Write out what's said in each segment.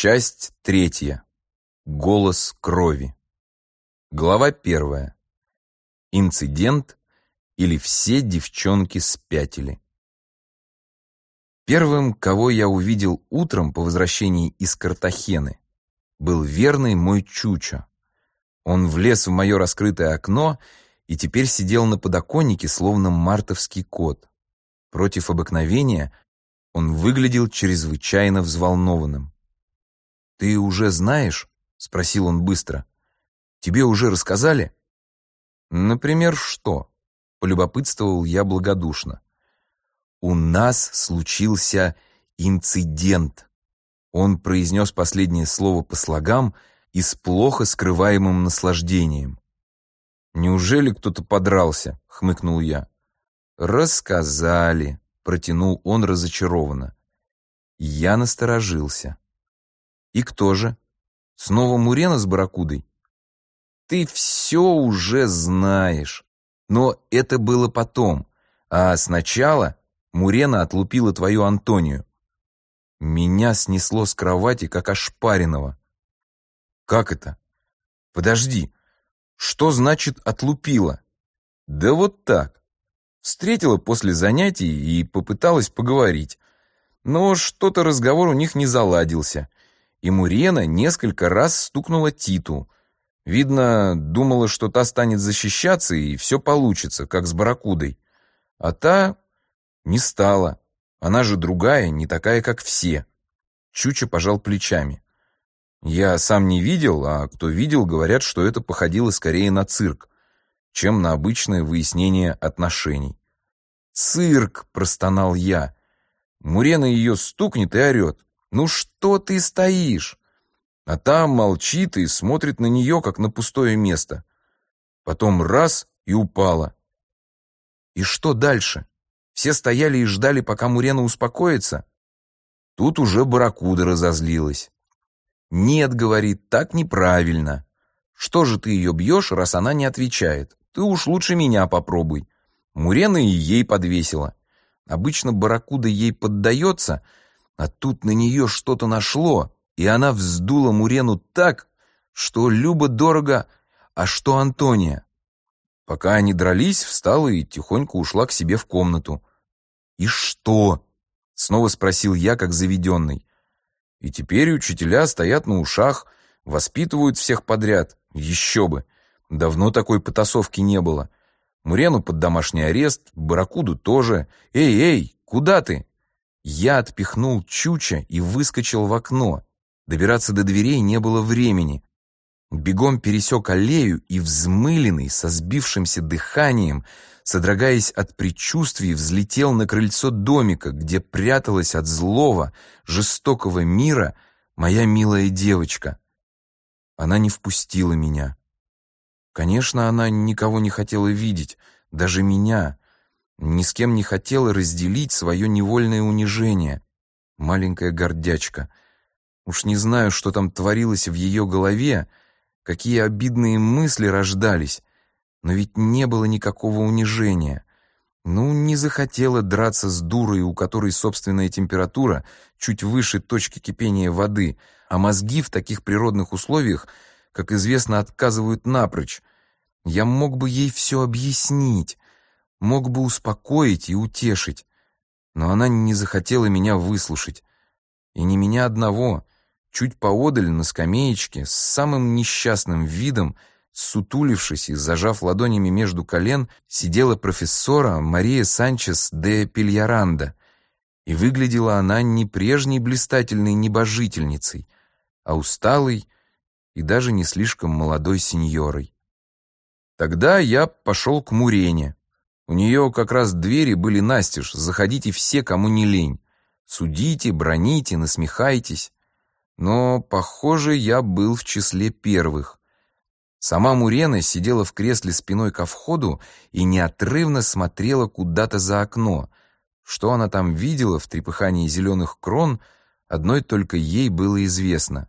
Часть 3. Голос крови. Глава 1. Инцидент или все девчонки спятили. Первым, кого я увидел утром по возвращении из Картахены, был верный мой Чучо. Он влез в мое раскрытое окно и теперь сидел на подоконнике, словно мартовский кот. Против обыкновения он выглядел чрезвычайно взволнованным. «Ты уже знаешь?» — спросил он быстро. «Тебе уже рассказали?» «Например, что?» — полюбопытствовал я благодушно. «У нас случился инцидент». Он произнес последнее слово по слогам и с плохо скрываемым наслаждением. «Неужели кто-то подрался?» — хмыкнул я. «Рассказали», — протянул он разочарованно. Я насторожился. «И кто же? Снова Мурена с барракудой?» «Ты все уже знаешь. Но это было потом. А сначала Мурена отлупила твою Антонию». Меня снесло с кровати, как ошпаренного. «Как это? Подожди. Что значит отлупила?» «Да вот так. Встретила после занятий и попыталась поговорить. Но что-то разговор у них не заладился. И Мурена несколько раз стукнула Титу. Видно, думала, что та станет защищаться, и все получится, как с барракудой. А та не стала. Она же другая, не такая, как все. Чучо пожал плечами. Я сам не видел, а кто видел, говорят, что это походило скорее на цирк, чем на обычное выяснение отношений. «Цирк!» — простонал я. Мурена ее стукнет и орет. «Ну что ты стоишь?» А та молчит и смотрит на нее, как на пустое место. Потом раз — и упала. И что дальше? Все стояли и ждали, пока Мурена успокоится? Тут уже барракуда разозлилась. «Нет, — говорит, — так неправильно. Что же ты ее бьешь, раз она не отвечает? Ты уж лучше меня попробуй». Мурена и ей подвесила. Обычно барракуда ей поддается, а тут на нее что-то нашло, и она вздула Мурену так, что любо-дорого, а что Антония. Пока они дрались, встала и тихонько ушла к себе в комнату. «И что?» — снова спросил я, как заведенный. И теперь учителя стоят на ушах, воспитывают всех подряд. Еще бы! Давно такой потасовки не было. Мурену под домашний арест, барракуду тоже. «Эй, эй, куда ты?» Я отпихнул Чуча и выскочил в окно. Добираться до дверей не было времени. Бегом пересек аллею и, взмыленный, со сбившимся дыханием, содрогаясь от предчувствий, взлетел на крыльцо домика, где пряталась от злого, жестокого мира моя милая девочка. Она не впустила меня. Конечно, она никого не хотела видеть, даже меня. Ни с кем не хотела разделить свое невольное унижение. Маленькая гордячка. Уж не знаю, что там творилось в ее голове, какие обидные мысли рождались, но ведь не было никакого унижения. Ну, не захотела драться с дурой, у которой собственная температура чуть выше точки кипения воды, а мозги в таких природных условиях, как известно, отказывают напрочь. Я мог бы ей все объяснить, мог бы успокоить и утешить, но она не захотела меня выслушать. И не меня одного. Чуть поодаль на скамеечке, с самым несчастным видом, сутулившись и зажав ладонями между колен, сидела профессора Мария Санчес де Пильяранда, и выглядела она не прежней блистательной небожительницей, а усталой и даже не слишком молодой сеньорой. Тогда я пошел к Мурене. У нее как раз двери были настежь, заходите все, кому не лень. Судите, броните, насмехайтесь. Но, похоже, я был в числе первых. Сама Мурена сидела в кресле спиной ко входу и неотрывно смотрела куда-то за окно. Что она там видела в трепыхании зеленых крон, одной только ей было известно.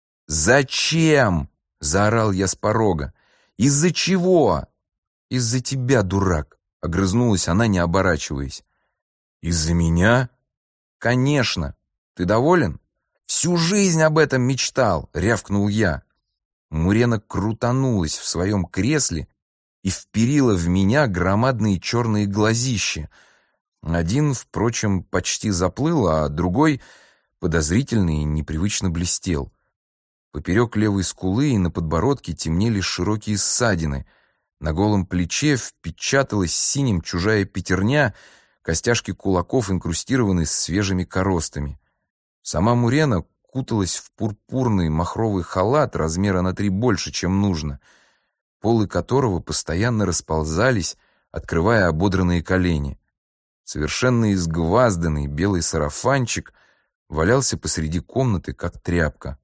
«Зачем?» — заорал я с порога. «Из-за чего?» «Из-за тебя, дурак», — огрызнулась она, не оборачиваясь. «Из-за меня?» «Конечно. Ты доволен?» Всю жизнь об этом мечтал!» — рявкнул я. Мурена крутанулась в своем кресле и вперила в меня громадные черные глазища. Один, впрочем, почти заплыл, а другой, подозрительный и непривычно блестел. Поперек левой скулы и на подбородке темнели широкие ссадины. На голом плече впечаталась синим чужая пятерня, костяшки кулаков инкрустированы свежими коростами. Сама Мурена куталась в пурпурный махровый халат размера на 3 больше, чем нужно, полы которого постоянно расползались, открывая ободранные колени. Совершенно изгвазданный белый сарафанчик валялся посреди комнаты, как тряпка.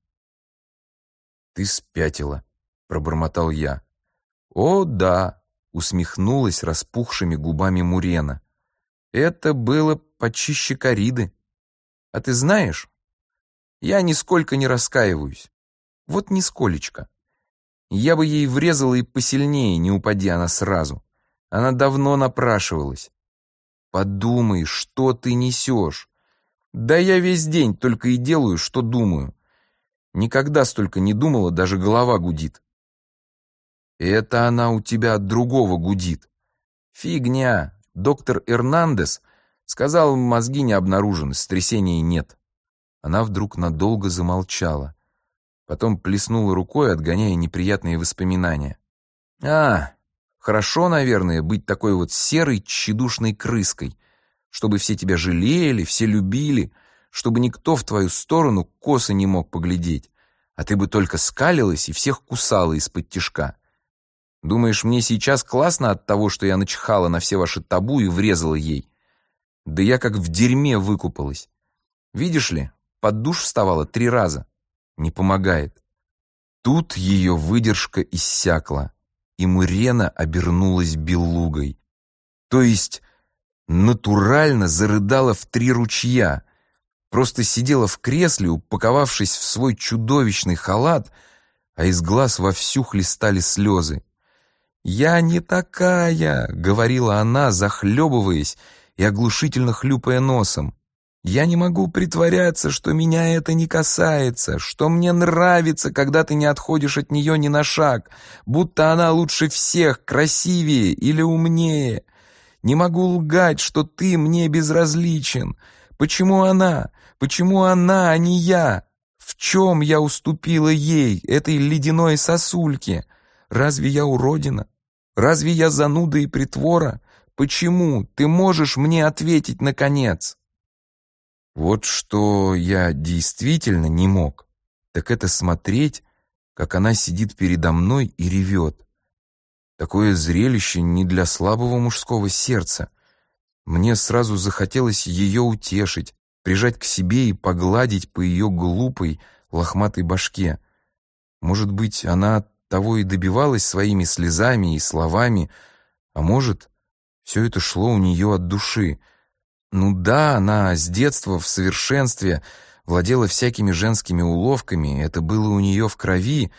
«Ты спятила», — пробормотал я. «О, да», — усмехнулась распухшими губами Мурена. «Это было почище кориды. А ты знаешь, я нисколько не раскаиваюсь. Вот нисколечко. Я бы ей врезала и посильнее, не упади она сразу. Она давно напрашивалась. Подумай, что ты несешь. Да я весь день только и делаю, что думаю. Никогда столько не думала, даже голова гудит». «Это она у тебя от другого гудит». «Фигня. Доктор Эрнандес сказал, мозги не обнаружены, сотрясения нет». Она вдруг надолго замолчала. Потом плеснула рукой, отгоняя неприятные воспоминания. Хорошо, наверное, быть такой вот серой, тщедушной крыской, чтобы все тебя жалели, все любили, чтобы никто в твою сторону косо не мог поглядеть, а ты бы только скалилась и всех кусала из-под тишка. Думаешь, мне сейчас классно от того, что я начихала на все ваши табу и врезала ей? Да я как в дерьме выкупалась. Видишь ли, под душ вставала 3 раза. Не помогает». Тут ее выдержка иссякла, и Мурена обернулась белугой. То есть натурально зарыдала в 3 ручья. Просто сидела в кресле, упаковавшись в свой чудовищный халат, а из глаз вовсю хлестали слезы. «Я не такая», — говорила она, захлебываясь и оглушительно хлюпая носом. «Я не могу притворяться, что меня это не касается, что мне нравится, когда ты не отходишь от нее ни на шаг, будто она лучше всех, красивее или умнее. Не могу лгать, что ты мне безразличен. Почему она? Почему она, а не я? В чем я уступила ей, этой ледяной сосульке? Разве я уродина? Разве я зануда и притвора? Почему? Ты можешь мне ответить, наконец?» Вот что я действительно не мог, так это смотреть, как она сидит передо мной и ревет. Такое зрелище не для слабого мужского сердца. Мне сразу захотелось ее утешить, прижать к себе и погладить по ее глупой, лохматой башке. Может быть, она того и добивалась своими слезами и словами, а может, все это шло у нее от души. Ну да, она с детства в совершенстве владела всякими женскими уловками, это было у нее в крови,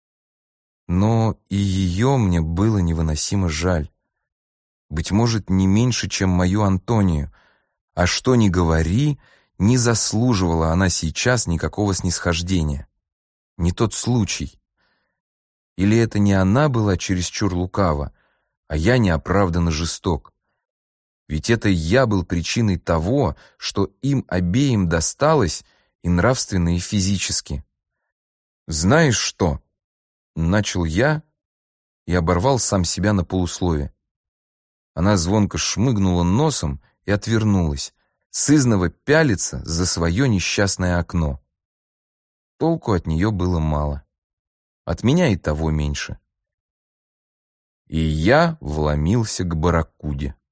но и ее мне было невыносимо жаль. Быть может, не меньше, чем мою Антонию. А что ни говори, не заслуживала она сейчас никакого снисхождения. Не тот случай. Или это не она была чересчур лукава, а я неоправданно жесток? Ведь это я был причиной того, что им обеим досталось и нравственно, и физически. «Знаешь что?» — начал я и оборвал сам себя на полуслове. Она звонко шмыгнула носом и отвернулась, сызново пялиться за свое несчастное окно. Толку от нее было мало. От меня и того меньше. И я вломился к барракуде.